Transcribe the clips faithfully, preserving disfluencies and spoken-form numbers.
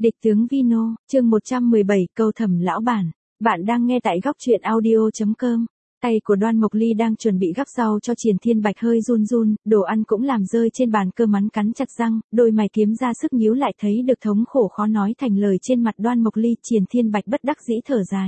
Địch tướng Vino, chương một trăm mười bảy, câu thầm lão bản. Bạn đang nghe tại góc truyện audio chấm com. Tay của Đoan Mộc Ly đang chuẩn bị gắp rau cho Triển Thiên Bạch hơi run run, đồ ăn cũng làm rơi trên bàn cơm, hắn cắn chặt răng, đôi mày kiếm ra sức nhíu lại, thấy được thống khổ khó nói thành lời trên mặt Đoan Mộc Ly. Triển Thiên Bạch bất đắc dĩ thở dài.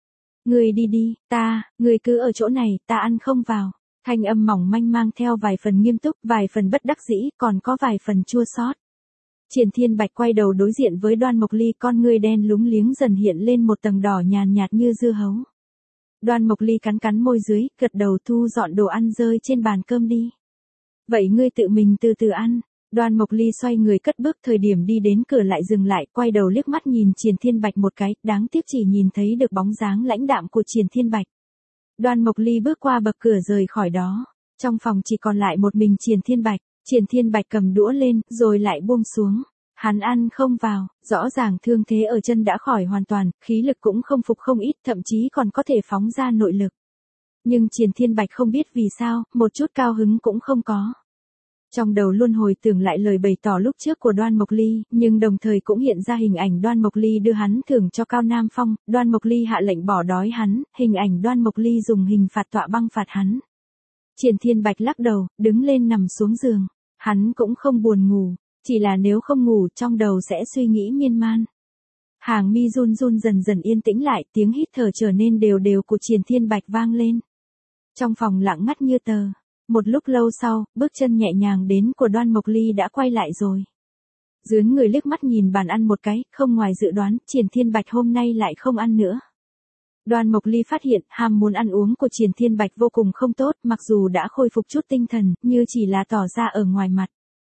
Ngươi đi đi, ta, ngươi cứ ở chỗ này, ta ăn không vào. Thanh âm mỏng manh mang theo vài phần nghiêm túc, vài phần bất đắc dĩ, còn có vài phần chua xót. Triển Thiên Bạch quay đầu đối diện với Đoan Mộc Ly, con ngươi đen lúng liếng dần hiện lên một tầng đỏ nhàn nhạt như dưa hấu. Đoan Mộc Ly cắn cắn môi dưới, gật đầu thu dọn đồ ăn rơi trên bàn cơm đi. Vậy ngươi tự mình từ từ ăn. Đoan Mộc Ly xoay người cất bước, thời điểm đi đến cửa lại dừng lại, quay đầu liếc mắt nhìn Triển Thiên Bạch một cái, đáng tiếc chỉ nhìn thấy được bóng dáng lãnh đạm của Triển Thiên Bạch. Đoan Mộc Ly bước qua bậc cửa rời khỏi đó. Trong phòng chỉ còn lại một mình Triển Thiên Bạch. Triển Thiên Bạch cầm đũa lên, rồi lại buông xuống. Hắn ăn không vào, rõ ràng thương thế ở chân đã khỏi hoàn toàn, khí lực cũng không phục không ít, thậm chí còn có thể phóng ra nội lực. Nhưng Triển Thiên Bạch không biết vì sao, một chút cao hứng cũng không có. Trong đầu luôn hồi tưởng lại lời bày tỏ lúc trước của Đoan Mộc Ly, nhưng đồng thời cũng hiện ra hình ảnh Đoan Mộc Ly đưa hắn thưởng cho Cao Nam Phong, Đoan Mộc Ly hạ lệnh bỏ đói hắn, hình ảnh Đoan Mộc Ly dùng hình phạt tọa băng phạt hắn. Triển Thiên Bạch lắc đầu, đứng lên nằm xuống giường. Hắn cũng không buồn ngủ, chỉ là nếu không ngủ trong đầu sẽ suy nghĩ miên man. Hàng mi run run dần dần yên tĩnh lại, tiếng hít thở trở nên đều đều của Triển Thiên Bạch vang lên. Trong phòng lặng ngắt như tờ. Một lúc lâu sau, bước chân nhẹ nhàng đến của Đoan Mộc Ly đã quay lại rồi. Dướn người liếc mắt nhìn bàn ăn một cái, không ngoài dự đoán, Triển Thiên Bạch hôm nay lại không ăn nữa. Đoan Mộc Ly phát hiện ham muốn ăn uống của Triển Thiên Bạch vô cùng không tốt, mặc dù đã khôi phục chút tinh thần, như chỉ là tỏ ra ở ngoài mặt.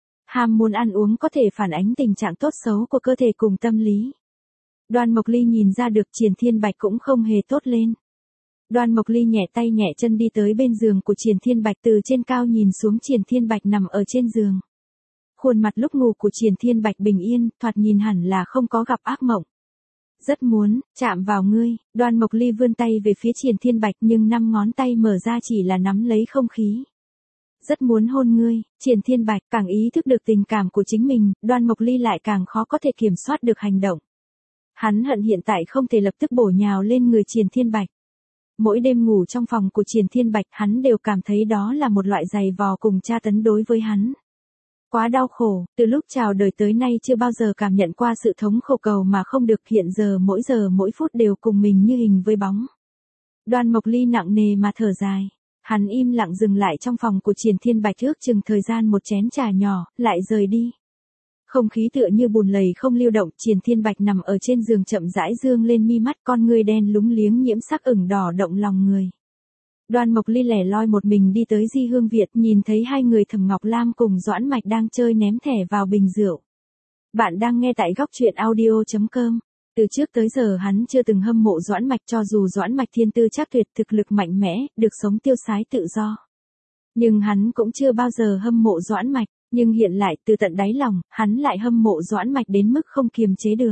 Ham muốn ăn uống có thể phản ánh tình trạng tốt xấu của cơ thể cùng tâm lý. Đoan Mộc Ly nhìn ra được Triển Thiên Bạch cũng không hề tốt lên. Đoan Mộc Ly nhẹ tay nhẹ chân đi tới bên giường của Triển Thiên Bạch, từ trên cao nhìn xuống Triển Thiên Bạch nằm ở trên giường. Khuôn mặt lúc ngủ của Triển Thiên Bạch bình yên, thoạt nhìn hẳn là không có gặp ác mộng. Rất muốn chạm vào ngươi. Đoan Mộc Ly vươn tay về phía Triển Thiên Bạch, nhưng năm ngón tay mở ra chỉ là nắm lấy không khí. Rất muốn hôn ngươi. Triển Thiên Bạch càng ý thức được tình cảm của chính mình, Đoan Mộc Ly lại càng khó có thể kiểm soát được hành động. Hắn hận hiện tại không thể lập tức bổ nhào lên người Triển Thiên Bạch. Mỗi đêm ngủ trong phòng của Triển Thiên Bạch, hắn đều cảm thấy đó là một loại giày vò cùng tra tấn đối với hắn. Quá đau khổ, từ lúc chào đời tới nay chưa bao giờ cảm nhận qua sự thống khổ cầu mà không được, hiện giờ mỗi giờ mỗi phút đều cùng mình như hình với bóng. Đoan Mộc Ly nặng nề mà thở dài. Hắn im lặng dừng lại trong phòng của Triển Thiên Bạch ước chừng thời gian một chén trà nhỏ, lại rời đi. Không khí tựa như bùn lầy không lưu động, Triển Thiên Bạch nằm ở trên giường chậm rãi dương lên mi mắt, con ngươi đen lúng liếng nhiễm sắc ửng đỏ động lòng người. Đoan Mộc Ly lẻ loi một mình đi tới Di Hương Việt, nhìn thấy hai người Thẩm Ngọc Lam cùng Doãn Mạch đang chơi ném thẻ vào bình rượu. Bạn đang nghe tại góc truyện audio chấm com. Từ trước tới giờ hắn chưa từng hâm mộ Doãn Mạch, cho dù Doãn Mạch thiên tư chắc tuyệt, thực lực mạnh mẽ, được sống tiêu sái tự do. Nhưng hắn cũng chưa bao giờ hâm mộ Doãn Mạch, nhưng hiện lại từ tận đáy lòng, hắn lại hâm mộ Doãn Mạch đến mức không kiềm chế được.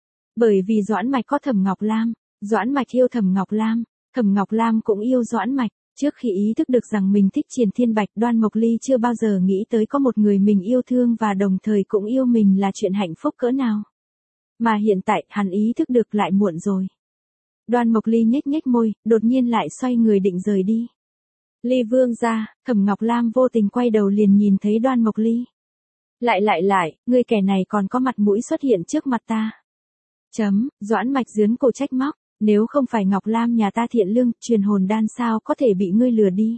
Bởi vì Doãn Mạch có Thẩm Ngọc Lam, Doãn Mạch yêu Thẩm Ngọc Lam, Thẩm Ngọc Lam cũng yêu Doãn Mạch. Trước khi ý thức được rằng mình thích Triển Thiên Bạch, Đoan Mộc Ly chưa bao giờ nghĩ tới có một người mình yêu thương và đồng thời cũng yêu mình là chuyện hạnh phúc cỡ nào. Mà hiện tại, hắn ý thức được lại muộn rồi. Đoan Mộc Ly nhếch nhếch môi, đột nhiên lại xoay người định rời đi. Ly Vương gia. Thẩm Ngọc Lam vô tình quay đầu liền nhìn thấy Đoan Mộc Ly. Lại lại lại, ngươi kẻ này còn có mặt mũi xuất hiện trước mặt ta. Chấm, Doãn Mạch giướn cổ trách móc, nếu không phải Ngọc Lam nhà ta thiện lương, truyền hồn đan sao có thể bị ngươi lừa đi.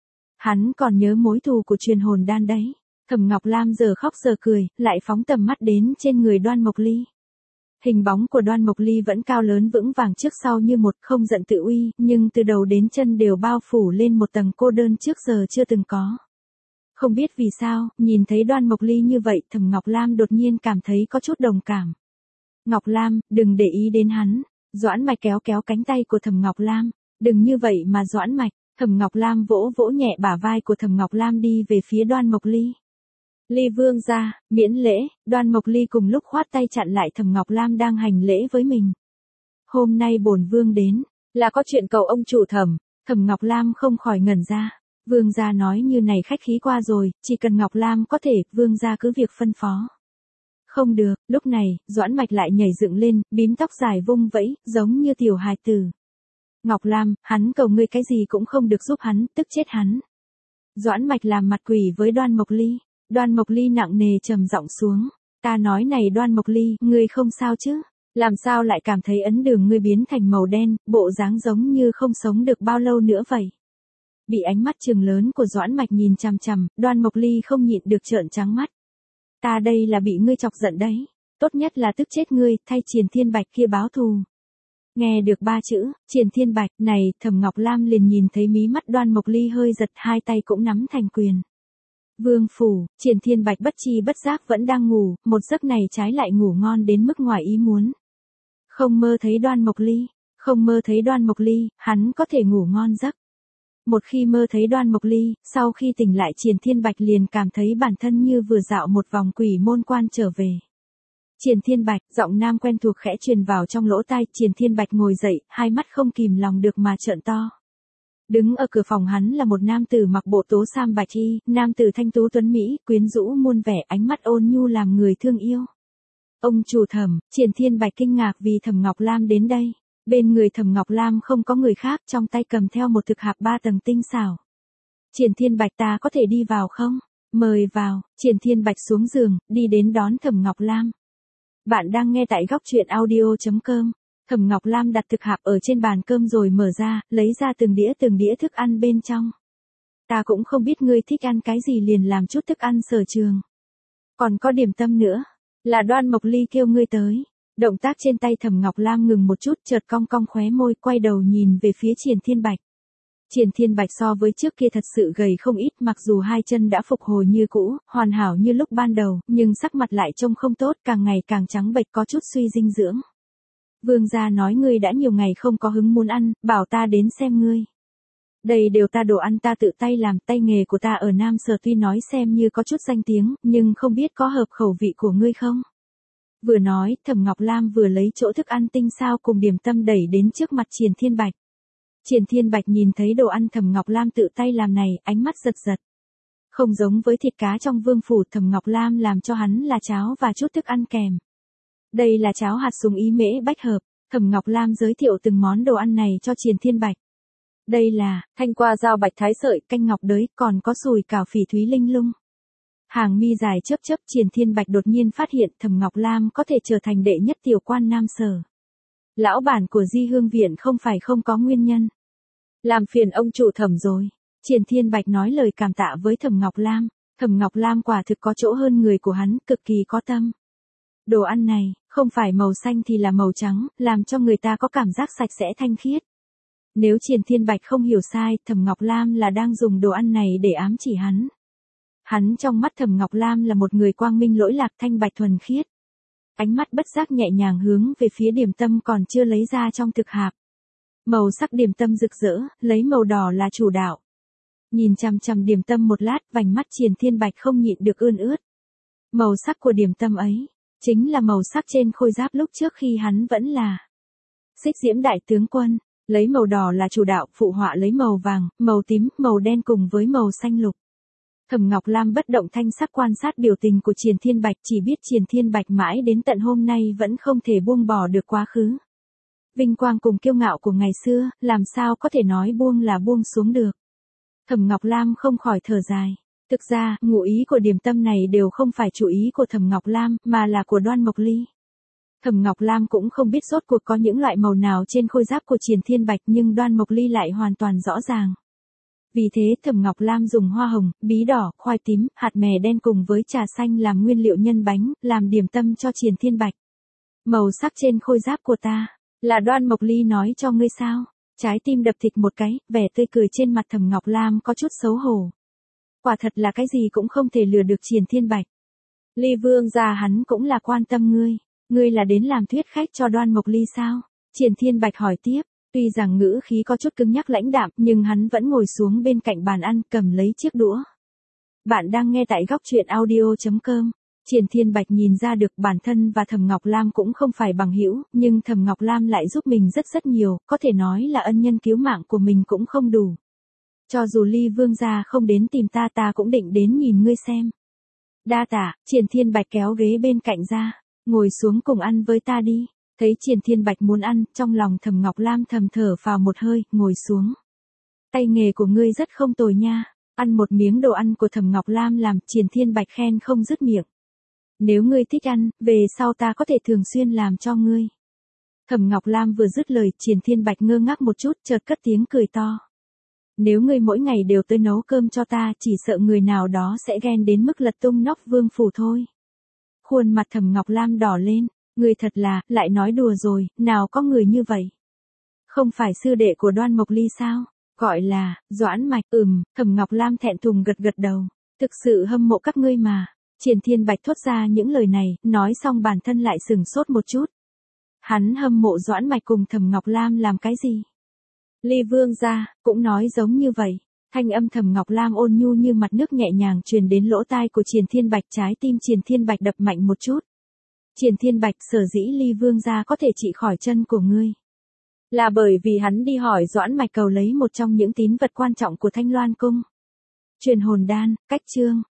Hắn còn nhớ mối thù của truyền hồn đan đấy. Thẩm Ngọc Lam giờ khóc giờ cười, lại phóng tầm mắt đến trên người Đoan Mộc Ly. Hình bóng của Đoan Mộc Ly vẫn cao lớn vững vàng trước sau như một, không giận tự uy, nhưng từ đầu đến chân đều bao phủ lên một tầng cô đơn trước giờ chưa từng có. Không biết vì sao, nhìn thấy Đoan Mộc Ly như vậy, Thẩm Ngọc Lam đột nhiên cảm thấy có chút đồng cảm. Ngọc Lam, đừng để ý đến hắn. Doãn Mạch kéo kéo cánh tay của Thẩm Ngọc Lam. Đừng như vậy mà Doãn Mạch. Thẩm Ngọc Lam vỗ vỗ nhẹ bả vai của Thẩm Ngọc Lam đi về phía Đoan Mộc Ly. Ly Vương gia, miễn lễ. Đoan Mộc Ly cùng lúc khoát tay chặn lại Thẩm Ngọc Lam đang hành lễ với mình. Hôm nay bổn vương đến, là có chuyện cầu ông chủ Thẩm. Thẩm Ngọc Lam không khỏi ngẩn ra. Vương gia nói như này khách khí qua rồi, chỉ cần Ngọc Lam có thể, vương gia cứ việc phân phó. Không được, lúc này, Doãn Mạch lại nhảy dựng lên, bím tóc dài vung vẫy, giống như tiểu hài tử. Ngọc Lam, hắn cầu ngươi cái gì cũng không được giúp hắn, tức chết hắn. Doãn Mạch làm mặt quỷ với Đoan Mộc Ly. Đoan Mộc Ly nặng nề trầm giọng xuống. Ta nói này Đoan Mộc Ly, ngươi không sao chứ? Làm sao lại cảm thấy ấn đường ngươi biến thành màu đen, bộ dáng giống như không sống được bao lâu nữa vậy? Bị ánh mắt trừng lớn của Doãn Mạch nhìn chằm chằm, Đoan Mộc Ly không nhịn được trợn trắng mắt. Ta đây là bị ngươi chọc giận đấy. Tốt nhất là tức chết ngươi, thay Triền Thiên Bạch kia báo thù. Nghe được ba chữ, Triền Thiên Bạch, này, Thẩm Ngọc Lam liền nhìn thấy mí mắt Đoan Mộc Ly hơi giật, hai tay cũng nắm thành quyền. Vương phủ, Triền Thiên Bạch bất chi bất giác vẫn đang ngủ, một giấc này trái lại ngủ ngon đến mức ngoài ý muốn. Không mơ thấy Đoan Mộc Ly, không mơ thấy Đoan Mộc Ly, hắn có thể ngủ ngon giấc. Một khi mơ thấy Đoan Mộc Ly, sau khi tỉnh lại Triền Thiên Bạch liền cảm thấy bản thân như vừa dạo một vòng quỷ môn quan trở về. Triền Thiên Bạch, giọng nam quen thuộc khẽ truyền vào trong lỗ tai, Triền Thiên Bạch ngồi dậy, hai mắt không kìm lòng được mà trợn to. Đứng ở cửa phòng hắn là một nam tử mặc bộ tố sam bạch y, nam tử thanh tú tuấn mỹ, quyến rũ muôn vẻ, ánh mắt ôn nhu làm người thương yêu. Ông chủ Thẩm, Triền Thiên Bạch kinh ngạc vì Thẩm Ngọc Lam đến đây. Bên người Thẩm Ngọc Lam không có người khác, trong tay cầm theo một thực hạp ba tầng tinh xảo. Triền Thiên Bạch, ta có thể đi vào không? Mời vào. Triền Thiên Bạch xuống giường, đi đến đón Thẩm Ngọc Lam. Bạn đang nghe tại góc truyện audio chấm com. Thẩm Ngọc Lam đặt thực hạp ở trên bàn cơm rồi mở ra, lấy ra từng đĩa từng đĩa thức ăn bên trong. Ta cũng không biết ngươi thích ăn cái gì liền làm chút thức ăn sở trường. Còn có điểm tâm nữa, là Đoan Mộc Ly kêu ngươi tới. Động tác trên tay Thẩm Ngọc Lam ngừng một chút, chợt cong cong khóe môi, quay đầu nhìn về phía Triền Thiên Bạch. Triền Thiên Bạch so với trước kia thật sự gầy không ít, mặc dù hai chân đã phục hồi như cũ, hoàn hảo như lúc ban đầu, nhưng sắc mặt lại trông không tốt, càng ngày càng trắng bệch, có chút suy dinh dưỡng. Vương gia nói ngươi đã nhiều ngày không có hứng muốn ăn, bảo ta đến xem ngươi. Đây đều ta đồ ăn ta tự tay làm, tay nghề của ta ở Nam Sở tuy nói xem như có chút danh tiếng, nhưng không biết có hợp khẩu vị của ngươi không? Vừa nói, Thẩm Ngọc Lam vừa lấy chỗ thức ăn tinh xao cùng điểm tâm đẩy đến trước mặt Triền Thiên Bạch. Triền Thiên Bạch nhìn thấy đồ ăn Thẩm Ngọc Lam tự tay làm này, ánh mắt giật giật. Không giống với thịt cá trong vương phủ, Thẩm Ngọc Lam làm cho hắn là cháo và chút thức ăn kèm. Đây là cháo hạt súng ý mễ bách hợp. Thẩm Ngọc Lam giới thiệu từng món đồ ăn này cho Triền Thiên Bạch. Đây là thanh qua dao bạch thái sợi, canh ngọc đới, còn có sùi cảo phỉ thúy linh lung. Hàng mi dài chớp chớp, Triền Thiên Bạch đột nhiên phát hiện Thẩm Ngọc Lam có thể trở thành đệ nhất tiểu quan Nam Sở. Lão bản của Di Hương Viện không phải không có nguyên nhân. Làm phiền ông chủ Thẩm rồi. Triền Thiên Bạch nói lời cảm tạ với Thẩm Ngọc Lam. Thẩm Ngọc Lam quả thực có chỗ hơn người của hắn, cực kỳ có tâm. Đồ ăn này, không phải màu xanh thì là màu trắng, làm cho người ta có cảm giác sạch sẽ thanh khiết. Nếu Triền Thiên Bạch không hiểu sai, Thẩm Ngọc Lam là đang dùng đồ ăn này để ám chỉ hắn. Hắn trong mắt Thẩm Ngọc Lam là một người quang minh lỗi lạc, thanh bạch thuần khiết. Ánh mắt bất giác nhẹ nhàng hướng về phía điểm tâm còn chưa lấy ra trong thực hạp. Màu sắc điểm tâm rực rỡ, lấy màu đỏ là chủ đạo. Nhìn chằm chằm điểm tâm một lát, vành mắt Triền Thiên Bạch không nhịn được ươn ướt. Màu sắc của điểm tâm ấy, chính là màu sắc trên khôi giáp lúc trước khi hắn vẫn là Xích Diễm đại tướng quân, lấy màu đỏ là chủ đạo, phụ họa lấy màu vàng, màu tím, màu đen cùng với màu xanh lục. Thẩm Ngọc Lam bất động thanh sắc quan sát biểu tình của Triền Thiên Bạch, chỉ biết Triền Thiên Bạch mãi đến tận hôm nay vẫn không thể buông bỏ được quá khứ. Vinh quang cùng kiêu ngạo của ngày xưa, làm sao có thể nói buông là buông xuống được. Thẩm Ngọc Lam không khỏi thở dài. Thực ra, ngụ ý của điểm tâm này đều không phải chủ ý của Thẩm Ngọc Lam, mà là của Đoan Mộc Ly. Thẩm Ngọc Lam cũng không biết rốt cuộc có những loại màu nào trên khôi giáp của Triền Thiên Bạch, nhưng Đoan Mộc Ly lại hoàn toàn rõ ràng. Vì thế Thẩm Ngọc Lam dùng hoa hồng, bí đỏ, khoai tím, hạt mè đen cùng với trà xanh làm nguyên liệu nhân bánh, làm điểm tâm cho Triền Thiên Bạch. Màu sắc trên khôi giáp của ta, là Đoan Mộc Ly nói cho ngươi sao? Trái tim đập thịt một cái, vẻ tươi cười trên mặt Thẩm Ngọc Lam có chút xấu hổ. Quả thật là cái gì cũng không thể lừa được Triền Thiên Bạch. Ly Vương gia hắn cũng là quan tâm ngươi. Ngươi là đến làm thuyết khách cho Đoan Mộc Ly sao? Triền Thiên Bạch hỏi tiếp. Tuy rằng ngữ khí có chút cứng nhắc lãnh đạm, nhưng hắn vẫn ngồi xuống bên cạnh bàn ăn, cầm lấy chiếc đũa. Bạn đang nghe tại góc truyện audio chấm com. Triền Thiên Bạch nhìn ra được bản thân và Thẩm Ngọc Lam cũng không phải bằng hữu, nhưng Thẩm Ngọc Lam lại giúp mình rất rất nhiều, có thể nói là ân nhân cứu mạng của mình cũng không đủ. Cho dù Ly Vương gia không đến tìm ta ta cũng định đến nhìn ngươi xem. Đa tạ, Triển Thiên Bạch kéo ghế bên cạnh ra, ngồi xuống cùng ăn với ta đi. Thấy Triển Thiên Bạch muốn ăn, trong lòng Thẩm Ngọc Lam thầm thở phào một hơi, ngồi xuống. Tay nghề của ngươi rất không tồi nha. Ăn một miếng đồ ăn của Thẩm Ngọc Lam làm Triển Thiên Bạch khen không dứt miệng. Nếu ngươi thích ăn, về sau ta có thể thường xuyên làm cho ngươi. Thẩm Ngọc Lam vừa dứt lời, Triển Thiên Bạch ngơ ngác một chút, chợt cất tiếng cười to. Nếu ngươi mỗi ngày đều tới nấu cơm cho ta, chỉ sợ người nào đó sẽ ghen đến mức lật tung nóc vương phủ thôi. Khuôn mặt Thẩm Ngọc Lam đỏ lên, ngươi thật là, lại nói đùa rồi, nào có người như vậy. Không phải sư đệ của Đoan Mộc Ly sao? Gọi là, Doãn Mạch. Ừm, Thẩm Ngọc Lam thẹn thùng gật gật đầu. Thực sự hâm mộ các ngươi mà. Triển Thiên Bạch thốt ra những lời này, nói xong bản thân lại sừng sốt một chút. Hắn hâm mộ Doãn Mạch cùng Thẩm Ngọc Lam làm cái gì? Ly Vương gia cũng nói giống như vậy. Thanh âm Thẩm Ngọc Lam ôn nhu như mặt nước nhẹ nhàng truyền đến lỗ tai của Triển Thiên Bạch, trái tim Triển Thiên Bạch đập mạnh một chút. Triển Thiên Bạch, sở dĩ Ly Vương gia có thể trị khỏi chân của ngươi, là bởi vì hắn đi hỏi Doãn Mạch cầu lấy một trong những tín vật quan trọng của Thanh Loan cung. Truyền hồn đan, cách chương.